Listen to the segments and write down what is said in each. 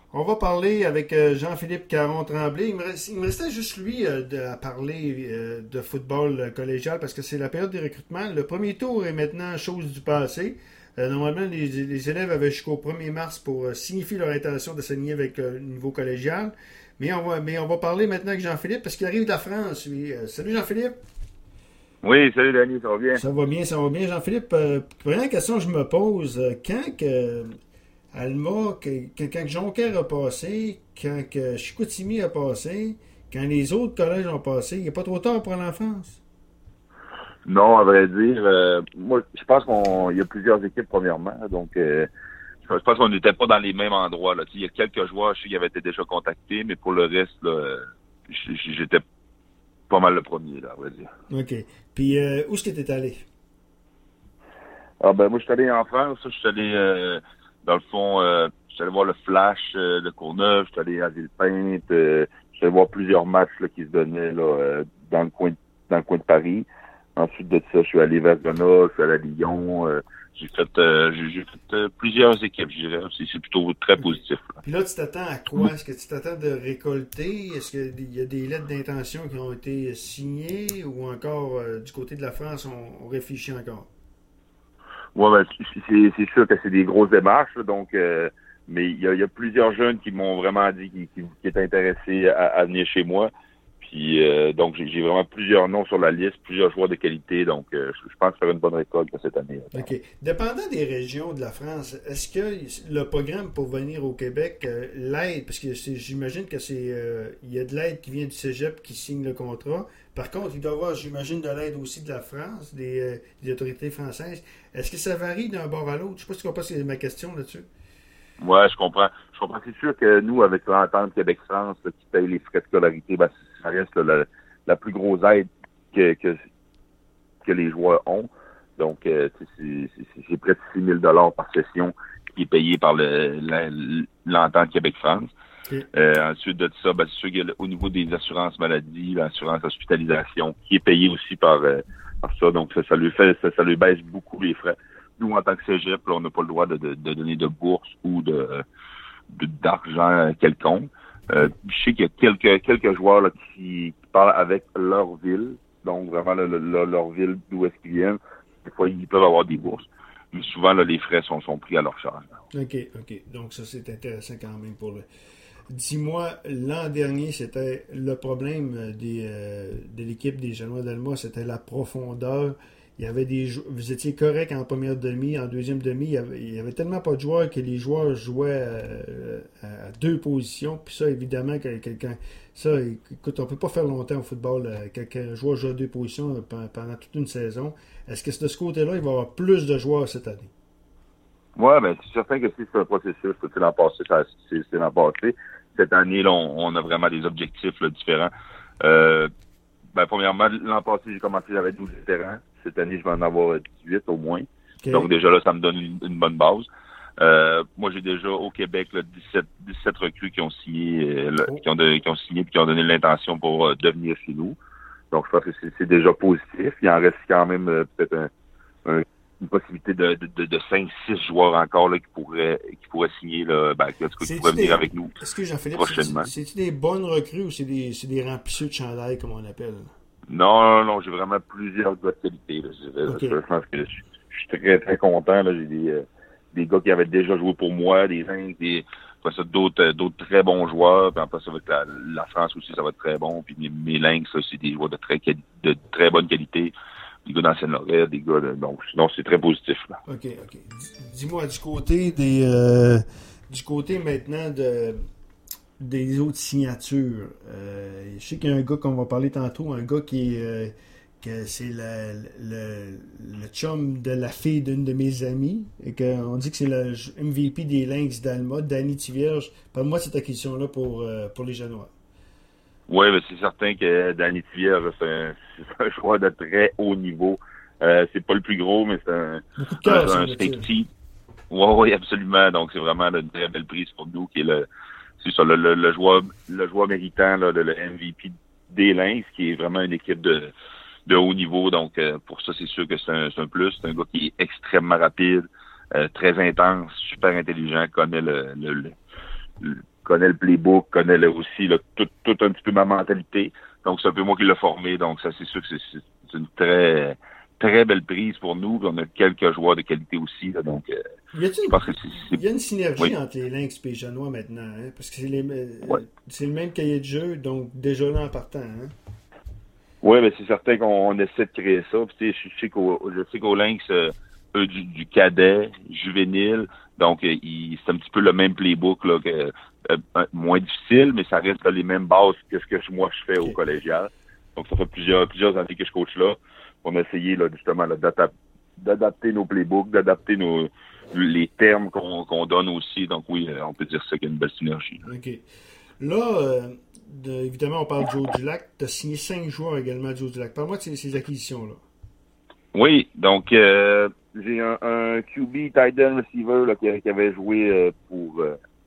On va parler avec Jean-Philippe Caron-Tremblay. Il me restait juste lui à parler de football collégial parce que c'est la période des recrutements. Le premier tour est maintenant chose du passé. Normalement, les élèves avaient jusqu'au 1er mars pour signifier leur intention de s'aligner avec le niveau collégial. Mais on va parler maintenant avec Jean-Philippe parce qu'il arrive de la France. Lui. Salut Jean-Philippe. Oui, salut Danny, ça va bien? Ça va bien Jean-Philippe. Première question que je me pose, quand que Alma, quand Jonquière a passé, quand que Chicoutimi a passé, quand les autres collèges ont passé, il n'est pas trop tard pour aller en France? Non, à vrai dire, moi, je pense qu'il y a plusieurs équipes, premièrement, donc je pense qu'on n'était pas dans les mêmes endroits. Là. Il y a quelques joueurs, je sais qu'ils avaient été déjà contactés, mais pour le reste, là, j'étais pas mal le premier, là, à vrai dire. OK. Puis, où est-ce que tu es allé? Ah ben moi, je suis allé en France, je suis allé, dans le fond, je suis allé voir le Flash de Courneuve, je suis allé à Villepinte, je suis allé voir plusieurs matchs là, qui se donnaient là, dans le coin de Paris. Ensuite de ça, je suis allé vers Grenoble, je suis allé à Lyon. J'ai fait plusieurs équipes, je dirais. C'est plutôt très positif. Là. Puis là, tu t'attends à quoi? Est-ce que tu t'attends de récolter? Est-ce qu'il y a des lettres d'intention qui ont été signées? Ou encore, du côté de la France, on réfléchit encore? Ouais, ben, c'est sûr que c'est des grosses démarches. Là, donc, mais il y a plusieurs jeunes qui m'ont vraiment dit qu'ils étaient intéressés à venir chez moi. Puis donc j'ai vraiment plusieurs noms sur la liste, plusieurs joueurs de qualité, donc je pense faire une bonne récolte pour cette année. OK. Dépendant des régions de la France, est-ce que le programme pour venir au Québec l'aide, parce que j'imagine que il y a de l'aide qui vient du Cégep qui signe le contrat. Par contre, il doit y avoir, j'imagine, de l'aide aussi de la France, des autorités françaises. Est-ce que ça varie d'un bord à l'autre? Je ne sais pas si tu comprends ma question là-dessus. Ouais, je comprends. C'est sûr que nous, avec l'entente Québec-France là, qui paye les frais de scolarité, ben, ça reste la plus grosse aide que les joueurs ont. Donc, c'est près de 6 000 $ par session qui est payé par l'entente Québec-France. Okay. Ensuite de ça, ben, c'est sûr qu'au niveau des assurances maladie, l'assurance hospitalisation, qui est payée aussi par ça. Donc, ça lui baisse beaucoup les frais. Nous, en tant que cégep, là, on n'a pas le droit de donner de bourse ou d'argent quelconque. Je sais qu'il y a quelques joueurs là, qui parlent avec leur ville, donc vraiment leur ville d'où est-ce qu'ils viennent. Des fois, ils peuvent avoir des bourses. Mais souvent, là, les frais sont pris à leur charge. OK. Donc, ça, c'est intéressant quand même pour le... Dis-moi, l'an dernier, c'était le problème de l'équipe des Génois d'Alma, c'était la profondeur. Il y avait vous étiez correct en première demi, en deuxième demi, il y avait tellement pas de joueurs que les joueurs jouaient à deux positions. Puis ça, évidemment, écoute, on peut pas faire longtemps au football quand un joueur joue à deux positions pendant toute une saison. Est-ce que de ce côté-là, il va y avoir plus de joueurs cette année? Ouais, ben c'est certain que c'est un processus. C'est l'an passé, c'est l'an passé. Cette année, là, on a vraiment des objectifs là, différents. Premièrement, l'an passé, j'ai commencé, j'avais 12 vétérans. Cette année, je vais en avoir 18 au moins. Okay. Donc déjà là, ça me donne une bonne base. Moi, j'ai déjà au Québec là, 17 recrues qui ont signé, qui ont signé et qui ont donné l'intention pour devenir chez nous. Donc je pense que c'est déjà positif. Il en reste quand même peut-être une possibilité de 5-6 joueurs encore là, qui pourraient signer là, qui pourraient venir avec nous. Est-ce que Jean-Philippe, prochainement. C'est-tu des bonnes recrues ou c'est des remplisseurs de chandail, comme on appelle? Non, j'ai vraiment plusieurs gars de qualité. Là, okay. Je pense que je suis très, très content. Là. J'ai des gars qui avaient déjà joué pour moi, des d'autres très bons joueurs. Puis après ça, avec la France aussi, ça va être très bon. Puis mes Lynx, c'est des joueurs de très bonne qualité. Des gars d'Ancienne-Lorraine, des gars donc c'est très positif. Là. OK. Dis-moi, du côté maintenant des autres signatures. Je sais qu'il y a un gars qu'on va parler tantôt, un gars que c'est le chum de la fille d'une de mes amies, et qu'on dit que c'est le MVP des Lynx d'Alma, Danny Tivierge. Parle-moi de cette acquisition-là pour les Génois. Oui, mais c'est certain que Danny Tivierge, c'est un joueur de très haut niveau. C'est pas le plus gros, mais c'est un safety. Oui, absolument. Donc, c'est vraiment une très belle prise pour nous, qui est le joueur méritant là, le MVP des Lynx, qui est vraiment une équipe de haut niveau. Donc, pour ça, c'est sûr que c'est un plus. C'est un gars qui est extrêmement rapide, très intense, super intelligent, connaît connaît le playbook, connaît aussi tout un petit peu ma mentalité. Donc, c'est un peu moi qui l'ai formé. Donc, ça, c'est sûr que c'est une très, très belle prise pour nous. Puis on a quelques joueurs de qualité aussi. Là, donc, je pense que il y a une synergie oui. entre les Lynx et les Janois maintenant, hein, parce que Ouais. c'est le même cahier de jeu, donc déjà là en partant. Hein. Oui, mais c'est certain qu'on essaie de créer ça. Puis, je sais qu'au Lynx, eux, du cadet, juvénile, donc c'est un petit peu le même playbook là, moins difficile, mais ça reste les mêmes bases que ce que moi je fais au collégial. Donc ça fait plusieurs années que je coach là. On a essayé là, justement là, d'adapter nos playbooks, d'adapter les termes qu'on donne aussi. Donc oui, on peut dire ça qu'il y a une belle synergie. Là. OK. Là, évidemment, on parle de Joe Dulac. Tu as signé 5 joueurs également à Joe Dulac. Parle-moi de ces acquisitions-là. Oui, donc j'ai un QB tight end receiver là, qui avait joué pour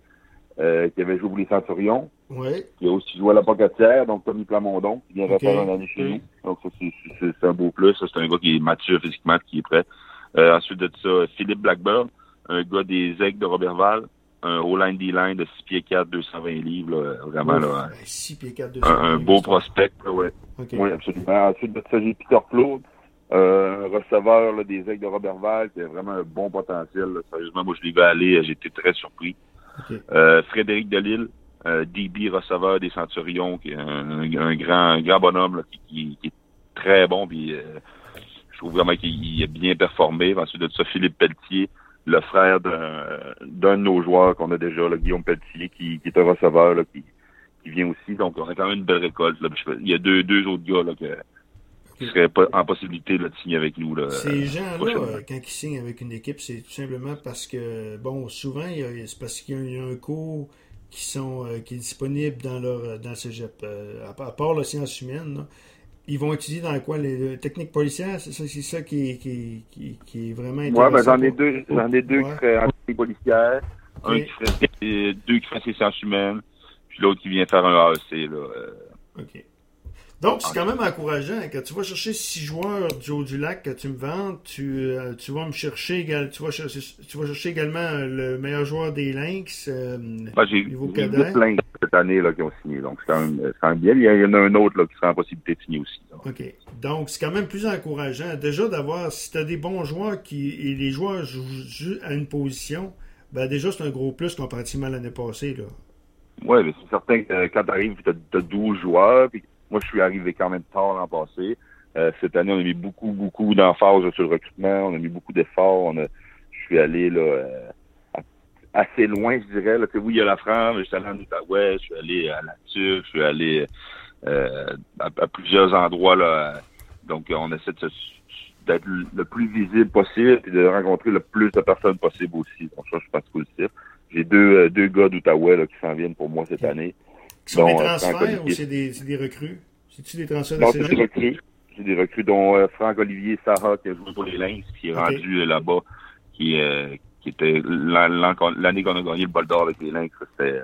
les Centurions. Oui. Qui a aussi joué à la Pocatière, donc Tommy Plamondon, qui vient refaire une année chez nous. Donc ça, c'est un beau plus. Ça, c'est un gars qui est mature physiquement, qui est prêt. Ensuite de ça, Philippe Blackburn, un gars des Aigles de Robertval, un O-line D-line de 6 pieds 4, 220 livres, là, vraiment. Là, 6 pieds 4, 220 un beau prospect, ouais. Okay. Oui, absolument. Ensuite de ça, j'ai Peter Claude, un receveur là, des Aigles de Roberval, qui a vraiment un bon potentiel. Là. Sérieusement, moi, je l'ai vu aller, j'ai été très surpris. Okay. Frédéric Delisle, DB receveur des Centurions, qui est un grand bonhomme là, qui est très bon. Puis, je trouve vraiment qu'il a bien performé. Ensuite de ça, Philippe Pelletier, le frère d'un de nos joueurs qu'on a déjà, là, Guillaume Pelletier, qui est un receveur là, qui vient aussi. Donc, on a quand même une belle récolte. Là. Il y a deux autres gars là, qui seraient en possibilité là, de signer avec nous. Là, ces gens-là, quand ils signent avec une équipe, c'est tout simplement parce que, bon, souvent, c'est parce qu'il y a un cours qui est disponible dans le cégep. À part la science humaine, là, ils vont étudier dans quoi? Les techniques policières? C'est ça qui est vraiment intéressant. Oui, ben j'en ai deux qui feraient en technique policière, un qui ferait deux qui ferait ses sciences humaines, puis l'autre qui vient faire un AEC. Là, OK. Donc, c'est quand même encourageant. Quand tu vas chercher 6 joueurs Joe Dulac que tu me vends, tu vas me chercher tu vas chercher également le meilleur joueur des Lynx. J'ai 8 Lynx cette année là, qui ont signé. Donc, c'est quand même bien. Il y en a un autre là, qui sera en possibilité de signer aussi. Donc. OK. Donc, c'est quand même plus encourageant. Déjà, d'avoir, si tu as des bons joueurs et les joueurs jouent à une position, ben déjà, c'est un gros plus comparativement à l'année passée. Oui, mais c'est certain que quand tu arrives, tu as 12 joueurs, puis moi, je suis arrivé quand même tard l'an passé. Cette année, on a mis beaucoup d'emphase sur le recrutement. On a mis beaucoup d'efforts. Je suis allé là assez loin, je dirais. Là. Oui, il y a la France, mais je suis allé en Outaouais, je suis allé à la Turque, je suis allé à plusieurs endroits. Là. Donc, on essaie d'être le plus visible possible et de rencontrer le plus de personnes possible aussi. Donc, ça, je pense positif. J'ai deux gars d'Outaouais là, qui s'en viennent pour moi cette année. Qui sont des transferts ou c'est des recrues? C'est-tu des transferts de non, c'est des recrues. C'est des recrues dont Franck-Olivier Saha qui a joué pour les Lynx, qui est rendu là-bas, qui était l'année qu'on a gagné le bol d'or avec les Lynx. C'était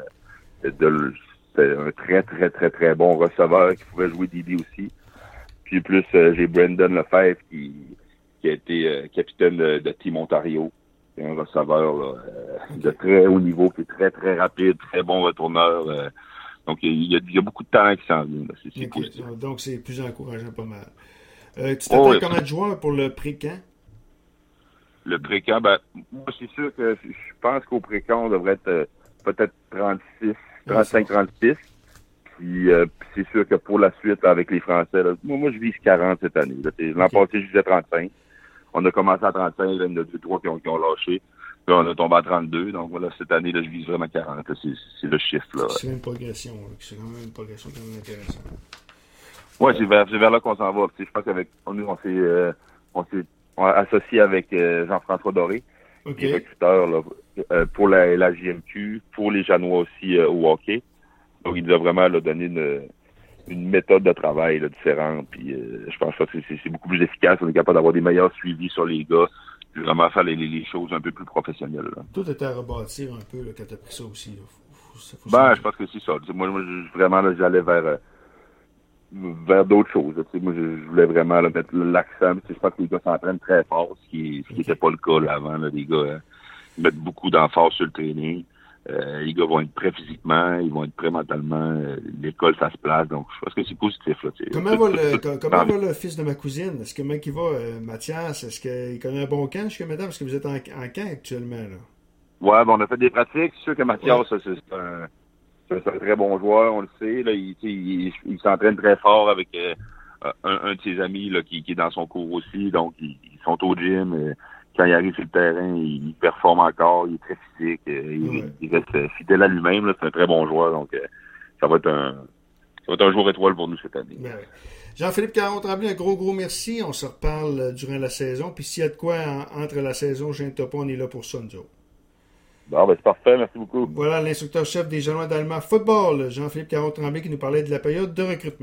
un très, très, très, très bon receveur qui pouvait jouer DB aussi. Puis plus, j'ai Brendan Lefebvre qui a été capitaine de Team Ontario. C'est un receveur là, de très haut niveau, qui est très, très rapide, très bon retourneur. Donc, il y a beaucoup de talent qui s'en vient. C'est positif. Donc, c'est plus encourageant pas mal. Tu t'attends combien de joueurs pour le pré-camp? Le pré-camp, moi, c'est sûr que je pense qu'au pré-camp, on devrait être peut-être 35-36. Puis, c'est sûr que pour la suite, là, avec les Français, là, moi, je vise 40 cette année. L'an passé, je visais 35. On a commencé à 35, là, il y en a 2-3 qui ont lâché. Là, on a tombé à 32. Donc, voilà, cette année, là, je vise vraiment 40. Là, c'est le chiffre. Là. C'est une progression. C'est quand même une progression quand même intéressante. Oui, c'est vers là qu'on s'en va. Je pense qu'avec nous, on s'est associé avec Jean-François Doré, qui est recruteur là, pour la JMQ, pour les Janois aussi au hockey. Donc, il nous a vraiment là, donné une méthode de travail là, différente. Puis, je pense que c'est beaucoup plus efficace. On est capable d'avoir des meilleurs suivis sur les gars. Puis vraiment faire les choses un peu plus professionnelles. Là. Tout était à rebâtir un peu là, quand tu as pris ça aussi. Là. Je pense que c'est ça. Moi vraiment, là, j'allais vers d'autres choses. Moi, je voulais vraiment là, mettre l'accent. Je pense que les gars s'entraînent très fort, ce qui n'était pas le cas là, avant. Là, les gars mettent beaucoup d'emphase sur le training. Les gars vont être prêts physiquement, ils vont être prêts mentalement. L'école, ça se place. Donc, je pense que c'est positif. Là, comment va le fils de ma cousine? Est-ce que mec il va, Mathias? Est-ce qu'il connaît un bon camp jusqu'à maintenant? Parce que vous êtes en camp actuellement. Là. Ouais, on a fait des pratiques. C'est sûr que Mathias, c'est un très bon joueur, on le sait. Là, il s'entraîne très fort avec un de ses amis là, qui est dans son cours aussi. Donc, ils sont au gym. Quand il arrive sur le terrain, il performe encore. Il est très physique. Il reste fidèle à lui-même. Là. C'est un très bon joueur. Donc, ça va être un jour étoile pour nous cette année. Ben oui. Jean-Philippe Caron-Tremblay, un gros merci. On se reparle durant la saison. Puis s'il y a de quoi entre la saison, je ne pas, on est là pour ça, nous autres. Bon, c'est parfait. Merci beaucoup. Voilà l'instructeur-chef des Genois d'Allemand Football, Jean-Philippe Caron-Tremblay, qui nous parlait de la période de recrutement.